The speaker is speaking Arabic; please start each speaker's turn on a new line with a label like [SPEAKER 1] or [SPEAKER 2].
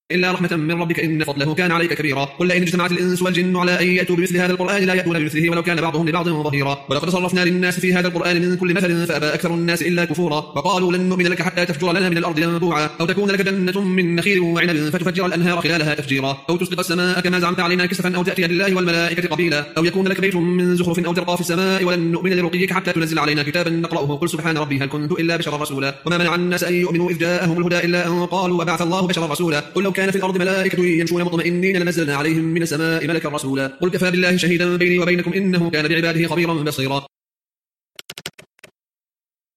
[SPEAKER 1] إلا رحمة من ربك إن فضله كان عليك كبيرا. قل لئن اجتمعت الإنس والجن على أن يأتوا بمثل هذا القرآن لا يأتون بمثله ولو كان بعضهم لبعض ظهيرا. ولقد صرفنا للناس في هذا القرآن من كل مثل فأبى أكثر الناس إلا كفورا. وقالوا لن نؤمن لك حتى تفجر لنا من الأرض ينبوعا أو تكون لك جنة من نخيل وعنب فتفجر الأنهار خلالها تفجيرا أو تسقط السماء كما زعمت علينا كسفا أو تأتي بالله والملائكة قبيلا أو يكون لك بيت من زخرف أو ترقى في السماء ولن نؤمن لرقيك حتى تنزل علينا كتابا نقرأه قل سبحان ربي هل كنت إلا بشرا رسولا. وما منع الناس أن يؤمنوا إذ جاءهم الهدى إلا أن قالوا وبعث الله بشرا رسولا. قل لو كان في الأرض ملائكة يمشون مطمئنين لنزلنا عليهم من السماء ملكا رسولا. قل كفى بالله شهيدا بيني وبينكم إنه كان بعباده خبيرا بصيرا.